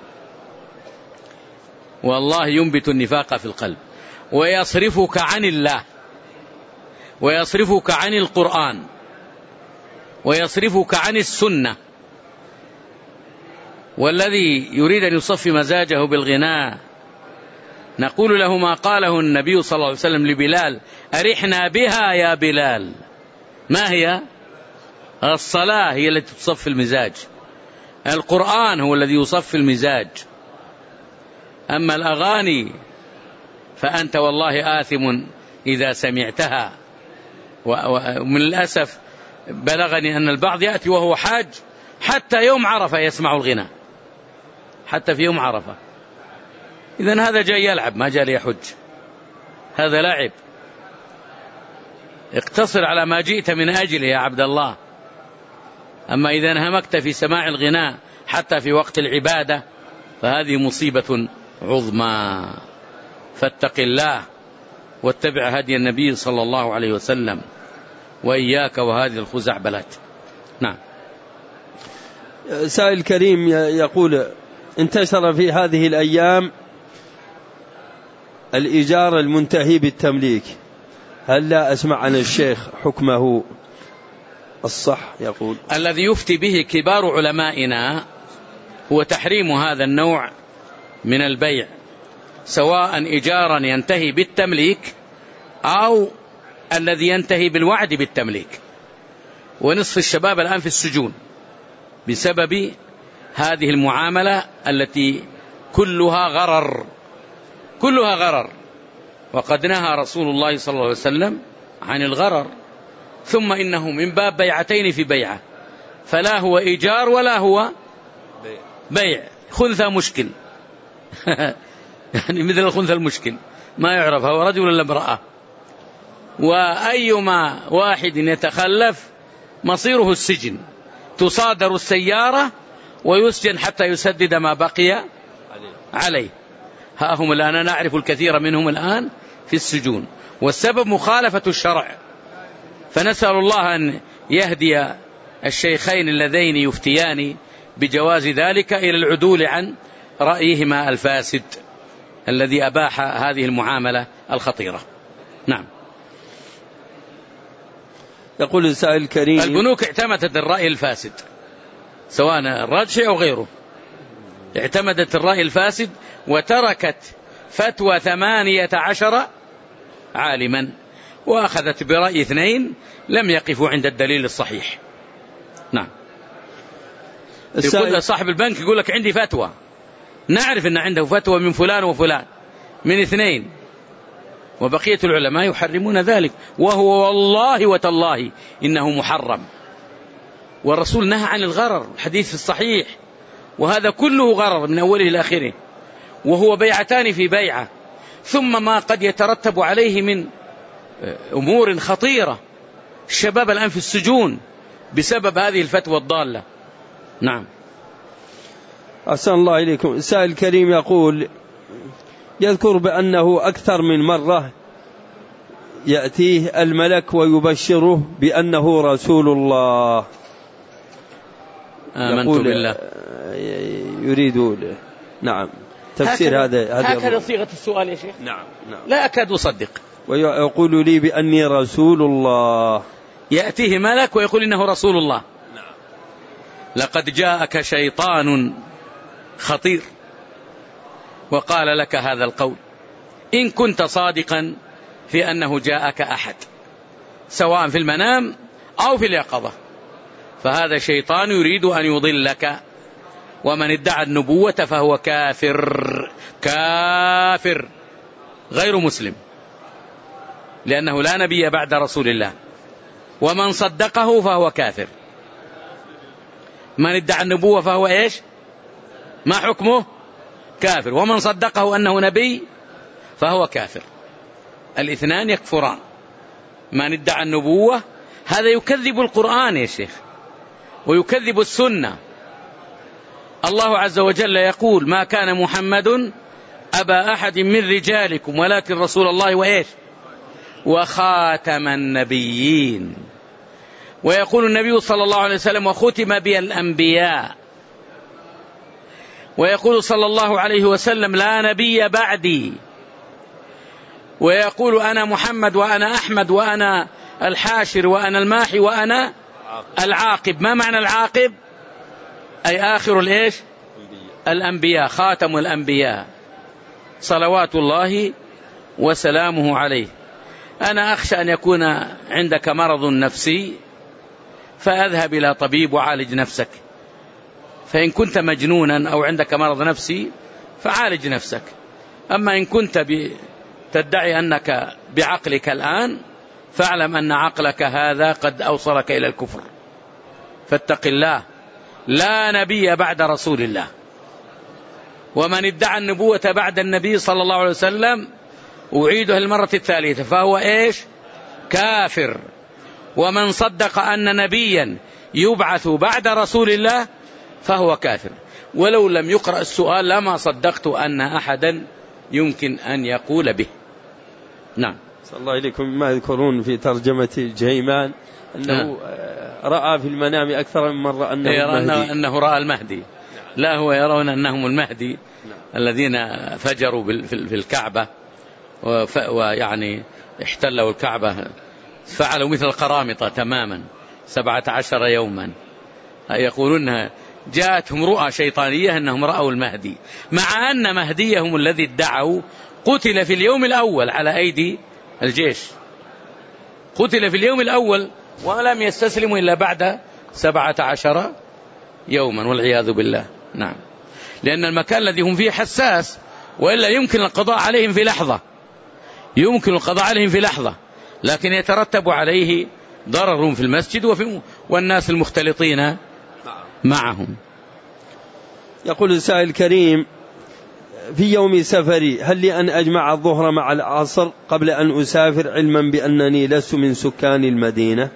والله ينبت النفاق في القلب، ويصرفك عن الله، ويصرفك عن القرآن، ويصرفك عن السنة. والذي يريد أن يصفي مزاجه بالغناء نقول له ما قاله النبي صلى الله عليه وسلم لبلال: أرحنا بها يا بلال. ما هي؟ الصلاة هي التي تصفي المزاج، القرآن هو الذي يصفي المزاج. أما الأغاني فأنت والله آثم إذا سمعتها، ومن الأسف بلغني أن البعض يأتي وهو حاج حتى يوم عرفة يسمع الغناء، حتى في يوم عرفة. إذن هذا جاي يلعب، ما جاء ليحج، هذا لعب. اقتصر على ما جئت من أجله يا عبد الله. أما إذا انهمكت في سماع الغناء حتى في وقت العبادة فهذه مصيبة عظمى. فاتق الله واتبع هدي النبي صلى الله عليه وسلم، وإياك وهذه الخزعبلات. نعم. سائل كريم يقول: انتشر في هذه الأيام الإيجار المنتهي بالتمليك، هل لا أسمع عن الشيخ حكمه الصح؟ يقول الذي يفتي به كبار علمائنا هو تحريم هذا النوع من البيع، سواء إيجارا ينتهي بالتمليك أو الذي ينتهي بالوعد بالتمليك. ونصف الشباب الآن في السجون بسبب هذه المعاملة التي كلها غرر، كلها غرر. وقد نهى رسول الله صلى الله عليه وسلم عن الغرر. ثم إنه من باب بيعتين في بيعة، فلا هو إيجار ولا هو بيع، خنثى مشكل يعني مثل الخنثى المشكل ما يعرف هو رجل ولا امرأة. وأيما واحد يتخلف مصيره السجن، تصادر السيارة ويسجن حتى يسدد ما بقي عليه. ها هم الآن، أنا نعرف الكثير منهم الآن في السجون، والسبب مخالفة الشرع. فنسأل الله أن يهدي الشيخين اللذين يفتيان بجواز ذلك إلى العدول عن رأيهما الفاسد الذي أباح هذه المعاملة الخطيرة. نعم. يقول السائل الكريم: البنوك اعتمدت الرأي الفاسد، سواء الرجحي أو غيره، اعتمدت الرأي الفاسد وتركت فتوى 18 عالما، وأخذت برأي 2 لم يقفوا عند الدليل الصحيح. نعم. يقول صاحب البنك يقول لك عندي فتوى، نعرف أن عنده فتوى من فلان وفلان من 2، وبقية العلماء يحرمون ذلك، وهو والله وتالله إنه محرم. والرسول نهى عن الغرر، الحديث الصحيح، وهذا كله غرر من أوله إلى آخره، وهو بيعتان في بيعة، ثم ما قد يترتب عليه من أمور خطيرة. الشباب الآن في السجون بسبب هذه الفتوى الضالة. نعم. أحسن الله إليكم. السائل الكريم يقول: يذكر بأنه أكثر من مرة يأتيه الملك ويبشره بأنه رسول الله. آمنت بالله. يريد نعم تفسير هذا. هكذا صيغة السؤال يا شيخ. نعم. لا أكاد أصدق. ويقول لي بأني رسول الله. يأتيه ملك ويقول إنه رسول الله. نعم. لقد جاءك شيطان خطير وقال لك هذا القول، إن كنت صادقا في أنه جاءك أحد سواء في المنام أو في اليقظة، فهذا شيطان يريد أن يضلك. ومن ادعى النبوة فهو كافر، كافر غير مسلم، لأنه لا نبي بعد رسول الله. ومن صدقه فهو كافر. من ادعى النبوة فهو إيش؟ ما حكمه؟ كافر. ومن صدقه أنه نبي فهو كافر. الاثنان يكفران. من ادعى النبوة هذا يكذب القرآن يا شيخ، ويكذب السنة. الله عز وجل يقول: ما كان محمد أبا أحد من رجالكم ولكن رسول الله وإيش؟ وخاتم النبيين. ويقول النبي صلى الله عليه وسلم: وختم بي الأنبياء. ويقول صلى الله عليه وسلم: لا نبي بعدي. ويقول: أنا محمد وأنا أحمد وأنا الحاشر وأنا الماحي وأنا العاقب. ما معنى العاقب؟ أي آخر الإيش؟ الأنبياء، خاتم الأنبياء صلوات الله وسلامه عليه. أنا أخشى أن يكون عندك مرض نفسي فأذهب إلى طبيب وعالج نفسك. فإن كنت مجنونا أو عندك مرض نفسي فعالج نفسك. أما إن كنت تدعي أنك بعقلك الآن فاعلم أن عقلك هذا قد أوصلك إلى الكفر، فاتق الله، لا نبي بعد رسول الله، ومن ادعى النبوة بعد النبي صلى الله عليه وسلم أعيدها المرة الثالثة فهو إيش؟ كافر. ومن صدق أن نبيا يبعث بعد رسول الله فهو كافر. ولو لم يقرأ السؤال لما صدقت أن أحدا يمكن أن يقول به. نعم. صلى الله عليكم. ما يذكرون في ترجمة جيمان أنه رأى في المنام أكثر من مرة أنه رأى المهدي. لا، هو يرون أنهم المهدي الذين فجروا في الكعبة ويعني احتلوا الكعبة، فعلوا مثل القرامطة تماما 17 يوما. يقولون جاءتهم رؤى شيطانية أنهم رأوا المهدي، مع أن مهديهم الذي ادعوا قتل في اليوم الأول على أيدي الجيش، قتل في اليوم الأول ولم يستسلموا إلا بعد 17 يوما والعياذ بالله. نعم. لأن المكان الذي هم فيه حساس، وإلا يمكن القضاء عليهم في لحظة، يمكن القضاء عليهم في لحظة، لكن يترتب عليه ضرر في المسجد والناس المختلطين معهم. يقول السائل الكريم: في يوم سفري هل لي أن أجمع الظهر مع العصر قبل أن أسافر، علما بأنني لست من سكان المدينة؟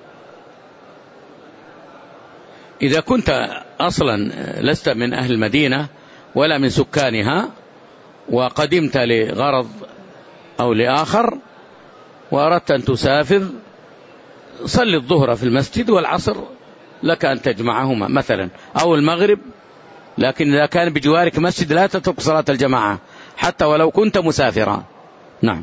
إذا كنت أصلا لست من أهل المدينة ولا من سكانها، وقدمت لغرض أو لآخر وأردت أن تسافر، صلي الظهر في المسجد والعصر لك أن تجمعهما مثلا، أو المغرب، لكن إذا كان بجوارك مسجد لا تترك صلاة الجماعة حتى ولو كنت مسافرا. نعم.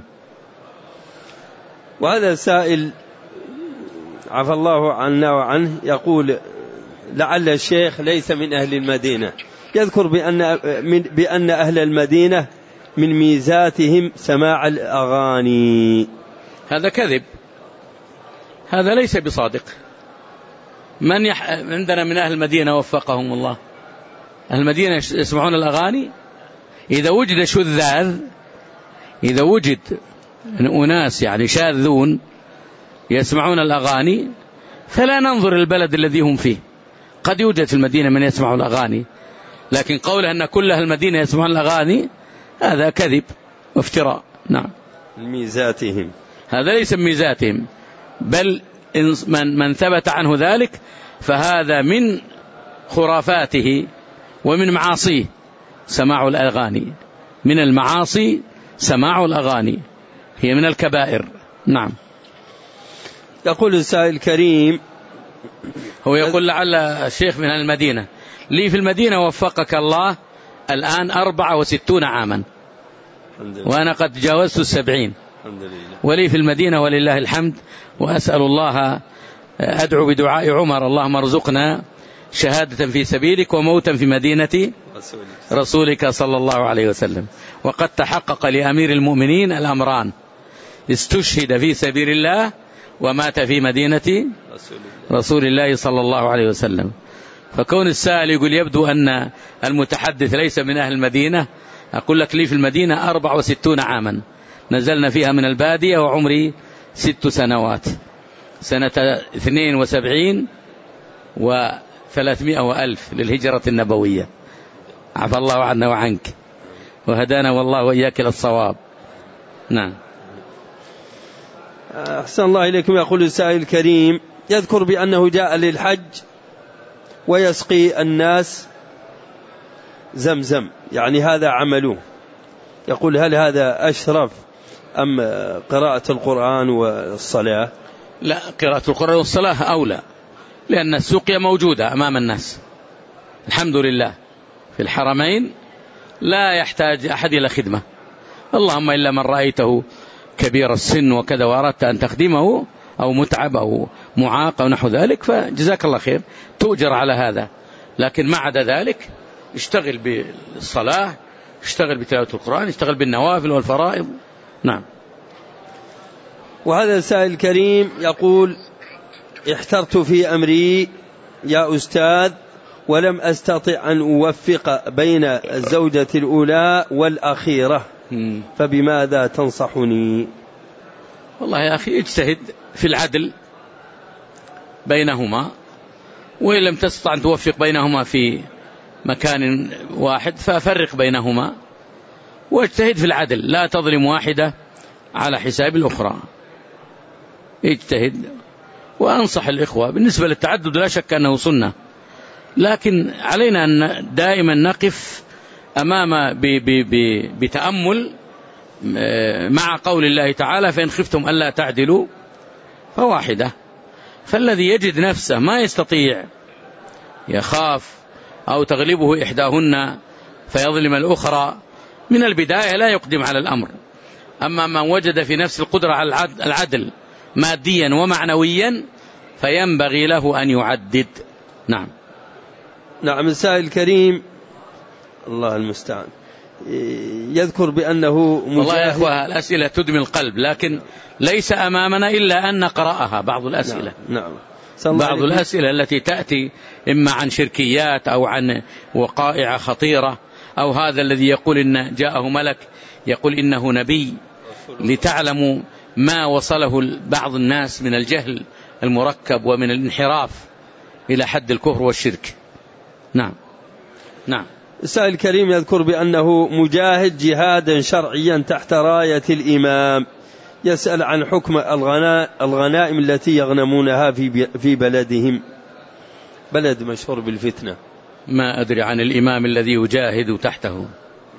وهذا السائل عفى الله عنا وعنه يقول: لعل الشيخ ليس من أهل المدينة، يذكر بأن أهل المدينة من ميزاتهم سماع الأغاني. هذا كذب، هذا ليس بصادق. من عندنا من أهل المدينة وفقهم الله؟ أهل المدينة يسمعون الأغاني؟ إذا وجد شذاذ، إذا وجد أناس يعني شاذون يسمعون الأغاني، فلا ننظر البلد الذي هم فيه. قد يوجد في المدينة من يسمع الأغاني، لكن قوله أن كل أهل المدينة يسمعون الأغاني هذا كذب وافتراء. نعم. ميزاتهم، هذا ليس من ميزاتهم، بل من ثبت عنه ذلك فهذا من خرافاته ومن معاصيه سماع الأغاني. من المعاصي سماع الأغاني، هي من الكبائر. نعم. يقول السائل الكريم، هو يقول لعل الشيخ من المدينة. لي في المدينة وفقك الله الآن 64 عاما، وأنا قد تجاوزت 70، ولي في المدينة ولله الحمد. وأسأل الله، أدعو بدعاء عمر: اللهم ارزقنا شهادة في سبيلك وموتا في مدينة رسولك صلى الله عليه وسلم. وقد تحقق لأمير المؤمنين الأمران: استشهد في سبيل الله ومات في مدينة رسول الله صلى الله عليه وسلم. فكون السائل يقول يبدو أن المتحدث ليس من أهل المدينة، أقول لك لي في المدينة 64 عاما، نزلنا فيها من البادية وعمري 6 سنوات، سنة 72 و300 وألف للهجرة النبوية. عفى الله عنا وعنك وهدانا والله وإياك للصواب. نعم. أحسن الله إليكم. يقول السائل الكريم: يذكر بأنه جاء للحج ويسقي الناس زمزم، يعني هذا عمله. يقول: هل هذا أشرف أم قراءة القرآن والصلاة؟ لا، قراءة القرآن والصلاة أولى، لأن السقيا موجودة أمام الناس الحمد لله في الحرمين، لا يحتاج أحد إلى خدمة. اللهم إلا من رأيته كبير السن وكذا وأردت أن تخدمه أو متعب أو معاق أو نحو ذلك، فجزاك الله خير، تؤجر على هذا. لكن ما عدا ذلك اشتغل بالصلاة، اشتغل بتلاوة القرآن، اشتغل بالنوافل والفرائض. نعم. وهذا السائل الكريم يقول: احترت في أمري يا أستاذ، ولم أستطع أن أوفق بين الزوجة الأولى والأخيرة، فبماذا تنصحني؟ والله يا أخي اجتهد في العدل بينهما، وإن لم تستطع أن توفق بينهما في مكان واحد ففرق بينهما واجتهد في العدل، لا تظلم واحدة على حساب الأخرى. اجتهد. وأنصح الإخوة بالنسبة للتعدد لا شك أنه سنة، لكن علينا أن دائما نقف أمام بتأمل مع قول الله تعالى: فإن خفتم ألا تعدلوا فواحدة. فالذي يجد نفسه ما يستطيع، يخاف أو تغلبه إحداهن فيظلم الأخرى، من البداية لا يقدم على الأمر. أما من وجد في نفس القدرة على العدل ماديا ومعنويا فينبغي له أن يعدد. نعم. نعم. السائل الكريم الله المستعان يذكر بأنه مجاهد. والله يا أخوة الأسئلة تدمي القلب، لكن ليس أمامنا إلا أن نقرأها. بعض الأسئلة نعم. بعض الأسئلة التي تأتي إما عن شركيات أو عن وقائع خطيرة، أو هذا الذي يقول إن جاءه ملك يقول إنه نبي، لتعلموا ما وصله بعض الناس من الجهل المركب ومن الانحراف إلى حد الكفر والشرك. نعم. نعم. السائل الكريم يذكر بأنه مجاهد جهادا شرعيا تحت راية الإمام، يسأل عن حكم الغنائم التي يغنمونها في بلدهم، بلد مشهور بالفتنة. ما أدري عن الإمام الذي يجاهد تحته.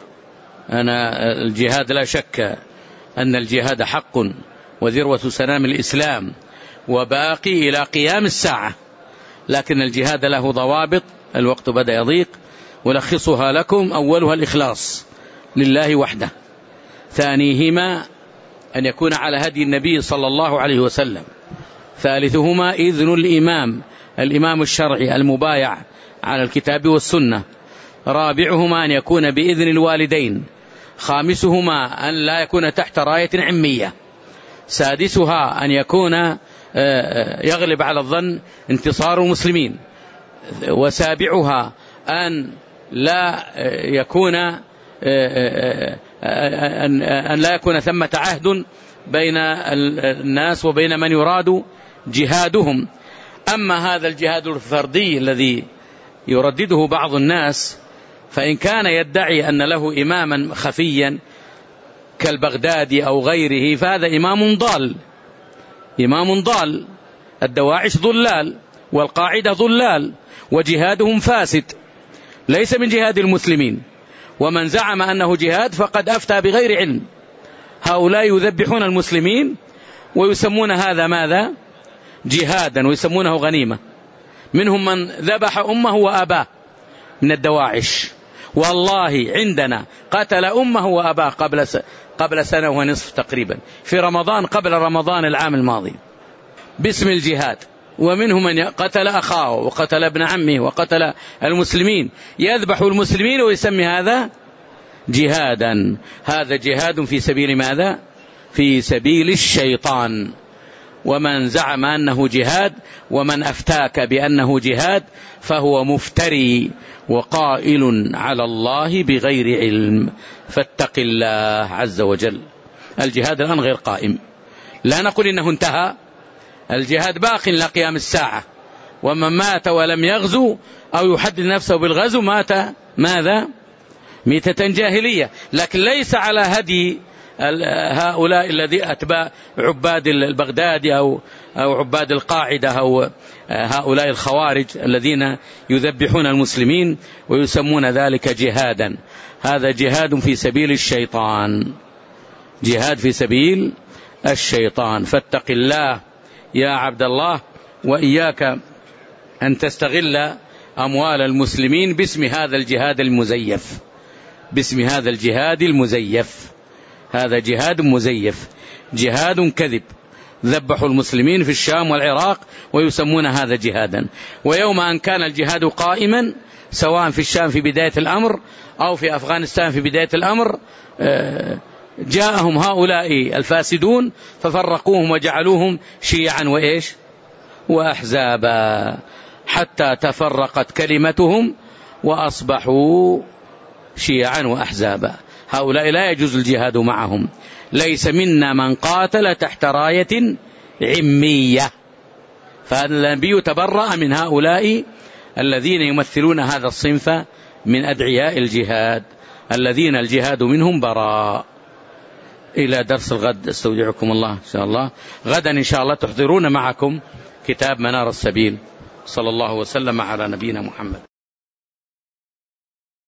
أنا الجهاد لا شك أن الجهاد حق وذروة سنام الإسلام وباقي إلى قيام الساعة، لكن الجهاد له ضوابط. الوقت بدأ يضيق، ولخصها لكم: أولها الإخلاص لله وحده، ثانيهما أن يكون على هدي النبي صلى الله عليه وسلم، ثالثهما إذن الإمام الشرعي المبايع على الكتاب والسنة، رابعهما أن يكون بإذن الوالدين، خامسهما أن لا يكون تحت راية عمية، سادسها أن يكون يغلب على الظن انتصار المسلمين، وسابعها أن لا يكون أن لا يكون ثمة عهد بين الناس وبين من يراد جهادهم. أما هذا الجهاد الفردي الذي يردده بعض الناس، فإن كان يدعي أن له إماما خفيا كالبغدادي أو غيره فهذا إمام ضال. الدواعش ضلال والقاعدة ضلال وجهادهم فاسد، ليس من جهاد المسلمين. ومن زعم أنه جهاد فقد أفتى بغير علم. هؤلاء يذبحون المسلمين ويسمون هذا ماذا؟ جهادا، ويسمونه غنيمة. منهم من ذبح أمه وأباه من الدواعش، والله عندنا قتل أمه وأباه قبل سنة ونصف تقريبا، في رمضان، قبل رمضان العام الماضي، باسم الجهاد. ومنهم من قتل أخاه وقتل ابن عمه وقتل المسلمين، يذبح المسلمين ويسمي هذا جهادا. هذا جهاد في سبيل ماذا؟ في سبيل الشيطان. ومن زعم أنه جهاد ومن أفتاك بأنه جهاد فهو مفتري وقائل على الله بغير علم، فاتق الله عز وجل. الجهاد الآن غير قائم، لا نقول إنه انتهى، الجهاد باق إلى قيام الساعة. ومن مات ولم يغزو أو يحدد نفسه بالغزو مات ماذا؟ ميتة جاهلية. لكن ليس على هدي هؤلاء الذي أتباع عباد البغدادي أو عباد القاعدة أو هؤلاء الخوارج الذين يذبحون المسلمين ويسمون ذلك جهادا. هذا جهاد في سبيل الشيطان، جهاد في سبيل الشيطان. فاتق الله يا عبد الله، وإياك أن تستغل أموال المسلمين باسم هذا الجهاد المزيف، باسم هذا الجهاد المزيف. هذا جهاد مزيف، جهاد كذب. ذبحوا المسلمين في الشام والعراق ويسمون هذا جهادا. ويوم أن كان الجهاد قائما سواء في الشام في بداية الأمر أو في أفغانستان في بداية الأمر، جاءهم هؤلاء الفاسدون ففرقوهم وجعلوهم شيعا وإيش وأحزابا، حتى تفرقت كلمتهم وأصبحوا شيعا وأحزابا. هؤلاء لا يجوز الجهاد معهم. ليس منا من قاتل تحت راية عمية. فالنبي تبرأ من هؤلاء الذين يمثلون هذا الصنف من أدعياء الجهاد، الذين الجهاد منهم براء. إلى درس الغد استودعكم الله إن شاء الله. غدا إن شاء الله تحضرون معكم كتاب منار السبيل. صلى الله وسلم على نبينا محمد.